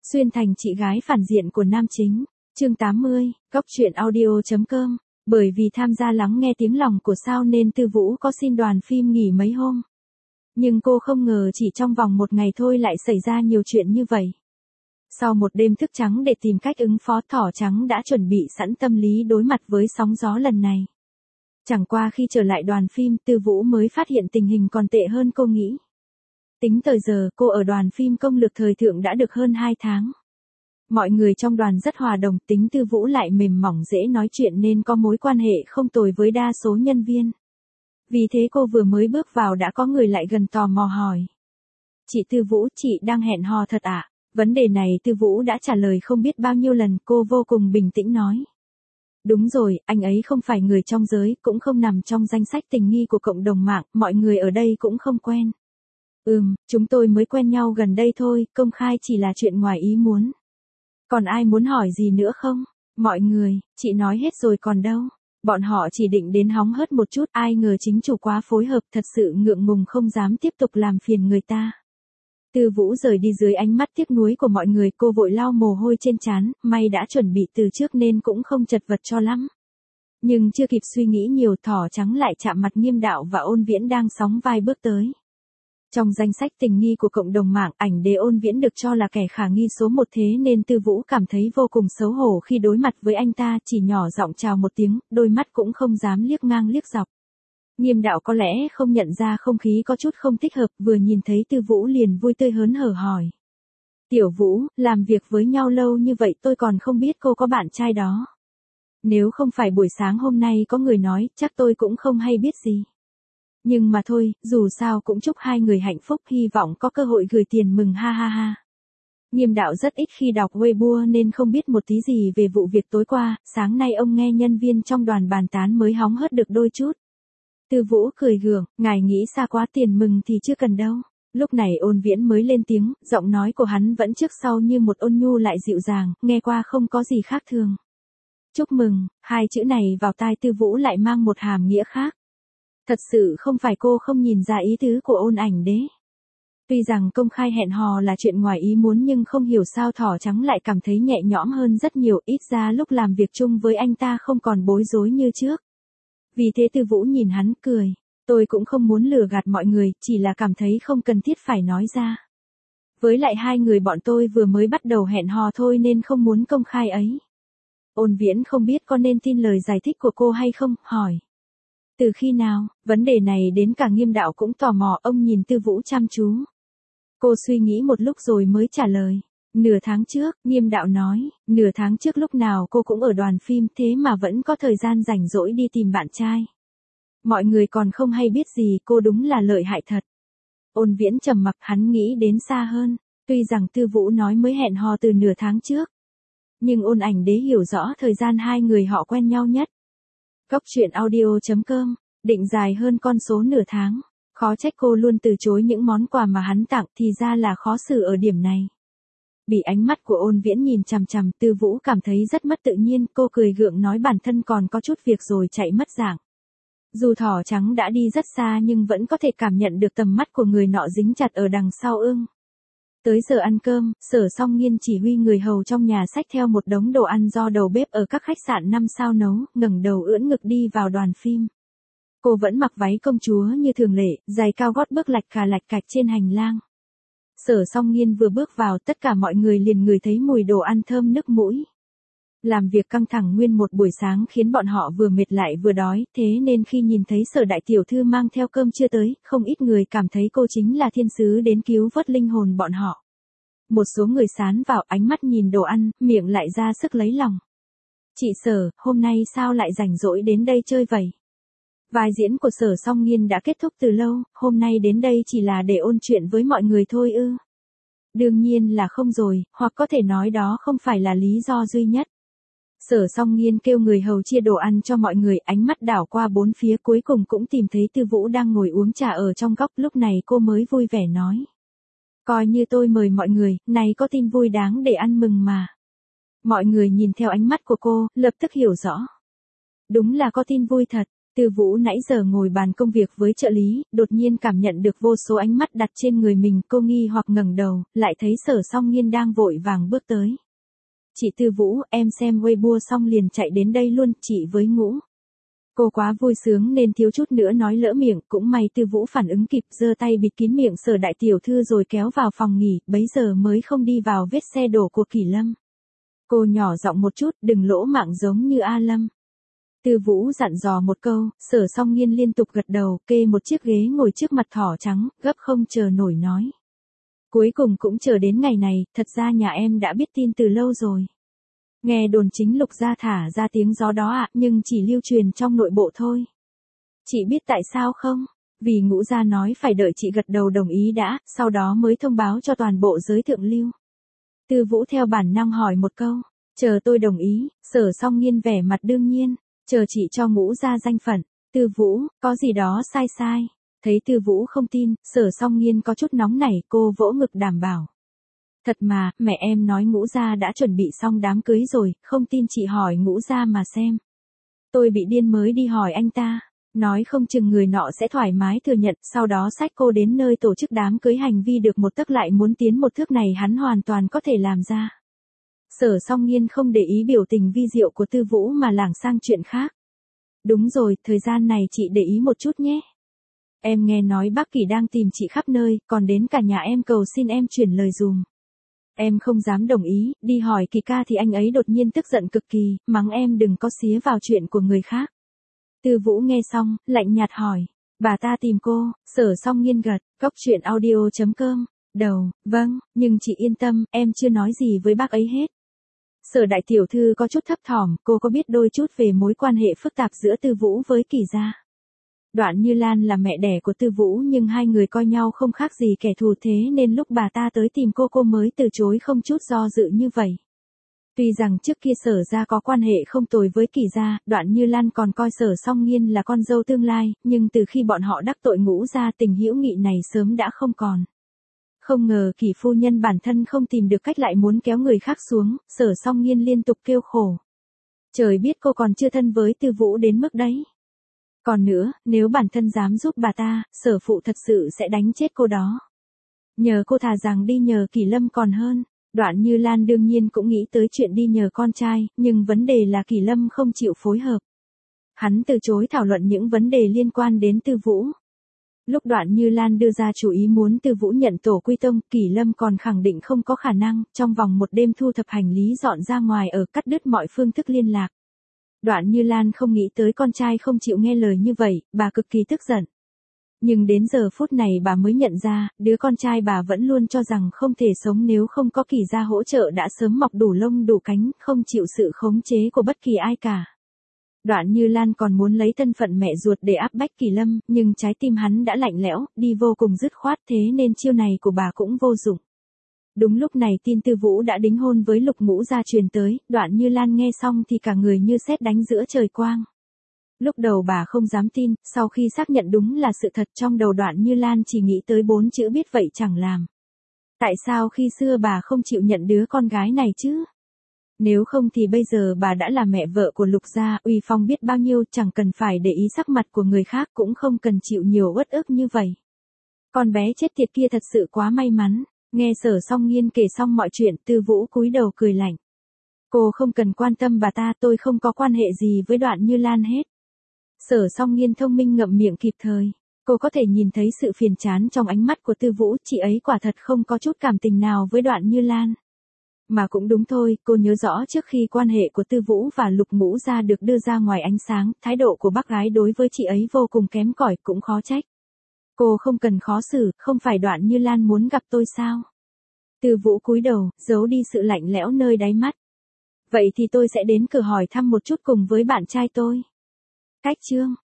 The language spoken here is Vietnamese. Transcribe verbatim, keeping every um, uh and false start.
Xuyên thành chị gái phản diện của nam chính. Chương tám mươi, Cóc truyện audio chấm com. Bởi vì tham gia lắng nghe tiếng lòng của sao nên Tư Vũ có xin đoàn phim nghỉ mấy hôm. Nhưng cô không ngờ chỉ trong vòng một ngày thôi lại xảy ra nhiều chuyện như vậy. Sau một đêm thức trắng để tìm cách ứng phó, Thỏ Trắng đã chuẩn bị sẵn tâm lý đối mặt với sóng gió lần này. Chẳng qua khi trở lại đoàn phim, Tư Vũ mới phát hiện tình hình còn tệ hơn cô nghĩ. Tính thời giờ, cô ở đoàn phim công lược thời thượng đã được hơn hai tháng. Mọi người trong đoàn rất hòa đồng, tính Tư Vũ lại mềm mỏng dễ nói chuyện nên có mối quan hệ không tồi với đa số nhân viên. Vì thế cô vừa mới bước vào đã có người lại gần tò mò hỏi. Chị Tư Vũ, chị đang hẹn hò thật ạ? À? Vấn đề này Tư Vũ đã trả lời không biết bao nhiêu lần, cô vô cùng bình tĩnh nói. Đúng rồi, anh ấy không phải người trong giới, cũng không nằm trong danh sách tình nghi của cộng đồng mạng, mọi người ở đây cũng không quen. Ừm, chúng tôi mới quen nhau gần đây thôi, công khai chỉ là chuyện ngoài ý muốn. Còn ai muốn hỏi gì nữa không? Mọi người, chị nói hết rồi còn đâu. Bọn họ chỉ định đến hóng hớt một chút, ai ngờ chính chủ quá phối hợp, thật sự ngượng ngùng không dám tiếp tục làm phiền người ta. Tư Vũ rời đi dưới ánh mắt tiếc nuối của mọi người, cô vội lau mồ hôi trên trán, may đã chuẩn bị từ trước nên cũng không chật vật cho lắm. Nhưng chưa kịp suy nghĩ nhiều, Thỏ Trắng lại chạm mặt Nghiêm Đạo và Ôn Viễn đang sóng vai bước tới. Trong danh sách tình nghi của cộng đồng mạng, ảnh đế Ôn Viễn được cho là kẻ khả nghi số một, thế nên Tư Vũ cảm thấy vô cùng xấu hổ khi đối mặt với anh ta, chỉ nhỏ giọng chào một tiếng, đôi mắt cũng không dám liếc ngang liếc dọc. Nghiêm Đạo có lẽ không nhận ra không khí có chút không thích hợp, vừa nhìn thấy Tư Vũ liền vui tươi hớn hở hỏi. Tiểu Vũ, làm việc với nhau lâu như vậy tôi còn không biết cô có bạn trai đó. Nếu không phải buổi sáng hôm nay có người nói, chắc tôi cũng không hay biết gì. Nhưng mà thôi, dù sao cũng chúc hai người hạnh phúc, hy vọng có cơ hội gửi tiền mừng ha ha ha. Nghiêm Đạo rất ít khi đọc Weibo nên không biết một tí gì về vụ việc tối qua, sáng nay ông nghe nhân viên trong đoàn bàn tán mới hóng hớt được đôi chút. Tư Vũ cười gượng, ngài nghĩ xa quá, tiền mừng thì chưa cần đâu. Lúc này Ôn Viễn mới lên tiếng, giọng nói của hắn vẫn trước sau như một ôn nhu lại dịu dàng, nghe qua không có gì khác thường. Chúc mừng, hai chữ này vào tai Tư Vũ lại mang một hàm nghĩa khác. Thật sự không phải cô không nhìn ra ý tứ của Ôn Ảnh Đế. Tuy rằng công khai hẹn hò là chuyện ngoài ý muốn nhưng không hiểu sao Thỏ Trắng lại cảm thấy nhẹ nhõm hơn rất nhiều, ít ra lúc làm việc chung với anh ta không còn bối rối như trước. Vì thế Tư Vũ nhìn hắn cười, tôi cũng không muốn lừa gạt mọi người, chỉ là cảm thấy không cần thiết phải nói ra. Với lại hai người bọn tôi vừa mới bắt đầu hẹn hò thôi nên không muốn công khai ấy. Ôn Viễn không biết có nên tin lời giải thích của cô hay không, hỏi. Từ khi nào, vấn đề này đến cả Nghiêm Đạo cũng tò mò, ông nhìn Tư Vũ chăm chú. Cô suy nghĩ một lúc rồi mới trả lời. Nửa tháng trước, Nghiêm Đạo nói, nửa tháng trước lúc nào cô cũng ở đoàn phim thế mà vẫn có thời gian rảnh rỗi đi tìm bạn trai. Mọi người còn không hay biết gì, cô đúng là lợi hại thật. Ôn Viễn trầm mặc, hắn nghĩ đến xa hơn, tuy rằng Tư Vũ nói mới hẹn hò từ nửa tháng trước. Nhưng Ôn Ảnh Đế hiểu rõ thời gian hai người họ quen nhau nhất. Cóc truyện audio chấm com, định dài hơn con số nửa tháng, khó trách cô luôn từ chối những món quà mà hắn tặng, thì ra là khó xử ở điểm này. Bị ánh mắt của Ôn Viễn nhìn chằm chằm, Tư Vũ cảm thấy rất mất tự nhiên, cô cười gượng nói bản thân còn có chút việc rồi chạy mất dạng. Dù Thỏ Trắng đã đi rất xa nhưng vẫn có thể cảm nhận được tầm mắt của người nọ dính chặt ở đằng sau ưng. Tới giờ ăn cơm, Sở Song Nghiên chỉ huy người hầu trong nhà xách theo một đống đồ ăn do đầu bếp ở các khách sạn năm sao nấu, ngẩng đầu ưỡn ngực đi vào đoàn phim. Cô vẫn mặc váy công chúa như thường lệ, giày cao gót bước lạch cà lạch cạch trên hành lang. Sở Song Nghiên vừa bước vào, tất cả mọi người liền ngửi thấy mùi đồ ăn thơm nức mũi. Làm việc căng thẳng nguyên một buổi sáng khiến bọn họ vừa mệt lại vừa đói, thế nên khi nhìn thấy Sở đại tiểu thư mang theo cơm trưa tới, không ít người cảm thấy cô chính là thiên sứ đến cứu vớt linh hồn bọn họ. Một số người sán vào, ánh mắt nhìn đồ ăn, miệng lại ra sức lấy lòng. Chị Sở, hôm nay sao lại rảnh rỗi đến đây chơi vậy? Vai diễn của Sở Song Nghiên đã kết thúc từ lâu, hôm nay đến đây chỉ là để ôn chuyện với mọi người thôi ư? Đương nhiên là không rồi, hoặc có thể nói đó không phải là lý do duy nhất. Sở Song Nghiên kêu người hầu chia đồ ăn cho mọi người, ánh mắt đảo qua bốn phía cuối cùng cũng tìm thấy Tư Vũ đang ngồi uống trà ở trong góc, lúc này cô mới vui vẻ nói. Coi như tôi mời mọi người, này có tin vui đáng để ăn mừng mà. Mọi người nhìn theo ánh mắt của cô, lập tức hiểu rõ. Đúng là có tin vui thật. Tư Vũ nãy giờ ngồi bàn công việc với trợ lý, đột nhiên cảm nhận được vô số ánh mắt đặt trên người mình, cô nghi hoặc ngẩng đầu, lại thấy Sở Song Nghiên đang vội vàng bước tới. Chị Tư Vũ, em xem Weibo xong liền chạy đến đây luôn, chị với Ngũ. Cô quá vui sướng nên thiếu chút nữa nói lỡ miệng, cũng may Tư Vũ phản ứng kịp, giơ tay bịt kín miệng Sở đại tiểu thư rồi kéo vào phòng nghỉ, bấy giờ mới không đi vào vết xe đổ của Kỷ Lâm. Cô nhỏ giọng một chút, đừng lỗ mạng giống như A Lâm. Tư Vũ dặn dò một câu, Sở Song Nghiên liên tục gật đầu, kê một chiếc ghế ngồi trước mặt thỏ trắng, gấp không chờ nổi nói. Cuối cùng cũng chờ đến ngày này, thật ra nhà em đã biết tin từ lâu rồi. Nghe đồn chính Lục gia thả ra tiếng gió đó ạ, nhưng chỉ lưu truyền trong nội bộ thôi. Chị biết tại sao không? Vì Ngũ gia nói phải đợi chị gật đầu đồng ý đã, sau đó mới thông báo cho toàn bộ giới thượng lưu. Tư Vũ theo bản năng hỏi một câu, chờ tôi đồng ý, Sở Song Nghiên vẻ mặt đương nhiên, chờ chị cho Ngũ gia danh phận. Tư Vũ, có gì đó sai sai. Thấy Tư Vũ không tin, Sở Song Nghiên có chút nóng nảy, cô vỗ ngực đảm bảo. Thật mà, mẹ em nói Ngũ gia đã chuẩn bị xong đám cưới rồi, không tin chị hỏi Ngũ gia mà xem. Tôi bị điên mới đi hỏi anh ta, nói không chừng người nọ sẽ thoải mái thừa nhận, sau đó xách cô đến nơi tổ chức đám cưới, hành vi được một tấc lại muốn tiến một thước này hắn hoàn toàn có thể làm ra. Sở Song Nghiên không để ý biểu tình vi diệu của Tư Vũ mà lảng sang chuyện khác. Đúng rồi, thời gian này chị để ý một chút nhé. Em nghe nói bác Kỷ đang tìm chị khắp nơi, còn đến cả nhà em cầu xin em chuyển lời dùm. Em không dám đồng ý, đi hỏi Kỳ ca thì anh ấy đột nhiên tức giận cực kỳ, mắng em đừng có xía vào chuyện của người khác. Tư Vũ nghe xong, lạnh nhạt hỏi, bà ta tìm cô, Sở Song Nghiên gật, cốc truyện audio chấm com, đầu, vâng, nhưng chị yên tâm, em chưa nói gì với bác ấy hết. Sở đại tiểu thư có chút thấp thỏm, cô có biết đôi chút về mối quan hệ phức tạp giữa Tư Vũ với Kỳ gia. Đoạn Như Lan là mẹ đẻ của Tư Vũ nhưng hai người coi nhau không khác gì kẻ thù, thế nên lúc bà ta tới tìm cô cô mới từ chối không chút do dự như vậy. Tuy rằng trước kia Sở gia có quan hệ không tồi với Kỳ gia, Đoạn Như Lan còn coi Sở Song Nghiên là con dâu tương lai, nhưng từ khi bọn họ đắc tội Ngũ gia, tình hữu nghị này sớm đã không còn. Không ngờ Kỳ phu nhân bản thân không tìm được cách lại muốn kéo người khác xuống, Sở Song Nghiên liên tục kêu khổ. Trời biết cô còn chưa thân với Tư Vũ đến mức đấy. Còn nữa, nếu bản thân dám giúp bà ta, Sở phụ thật sự sẽ đánh chết cô đó. Nhờ cô thà rằng đi nhờ Kỷ Lâm còn hơn. Đoạn Như Lan đương nhiên cũng nghĩ tới chuyện đi nhờ con trai, nhưng vấn đề là Kỷ Lâm không chịu phối hợp. Hắn từ chối thảo luận những vấn đề liên quan đến Tư Vũ. Lúc Đoạn Như Lan đưa ra chủ ý muốn Tư Vũ nhận tổ quy tông, Kỷ Lâm còn khẳng định không có khả năng, trong vòng một đêm thu thập hành lý dọn ra ngoài ở, cắt đứt mọi phương thức liên lạc. Đoạn Như Lan không nghĩ tới con trai không chịu nghe lời như vậy, bà cực kỳ tức giận. Nhưng đến giờ phút này bà mới nhận ra, đứa con trai bà vẫn luôn cho rằng không thể sống nếu không có Kỳ gia hỗ trợ đã sớm mọc đủ lông đủ cánh, không chịu sự khống chế của bất kỳ ai cả. Đoạn Như Lan còn muốn lấy thân phận mẹ ruột để áp bách Kỳ Lâm, nhưng trái tim hắn đã lạnh lẽo, đi vô cùng dứt khoát, thế nên chiêu này của bà cũng vô dụng. Đúng lúc này tin Tư Vũ đã đính hôn với Lục Ngũ gia truyền tới, Đoạn Như Lan nghe xong thì cả người như sét đánh giữa trời quang. Lúc đầu bà không dám tin, sau khi xác nhận đúng là sự thật, trong đầu Đoạn Như Lan chỉ nghĩ tới bốn chữ biết vậy chẳng làm. Tại sao khi xưa bà không chịu nhận đứa con gái này chứ? Nếu không thì bây giờ bà đã là mẹ vợ của Lục gia, uy phong biết bao nhiêu, chẳng cần phải để ý sắc mặt của người khác, cũng không cần chịu nhiều uất ức như vậy. Con bé chết tiệt kia thật sự quá may mắn. Nghe Sở Song Nghiên kể xong mọi chuyện, Tư Vũ cúi đầu cười lạnh. Cô không cần quan tâm bà ta, tôi không có quan hệ gì với Đoạn Như Lan hết. Sở Song Nghiên thông minh ngậm miệng kịp thời. Cô có thể nhìn thấy sự phiền chán trong ánh mắt của Tư Vũ, chị ấy quả thật không có chút cảm tình nào với Đoạn Như Lan. Mà cũng đúng thôi, cô nhớ rõ trước khi quan hệ của Tư Vũ và Lục Ngũ gia được đưa ra ngoài ánh sáng, thái độ của bác gái đối với chị ấy vô cùng kém cỏi, cũng khó trách. Cô không cần khó xử, không phải Đoạn Như Lan muốn gặp tôi sao? Tư Vũ cúi đầu, giấu đi sự lạnh lẽo nơi đáy mắt. Vậy thì tôi sẽ đến cửa hỏi thăm một chút cùng với bạn trai tôi. Cách chương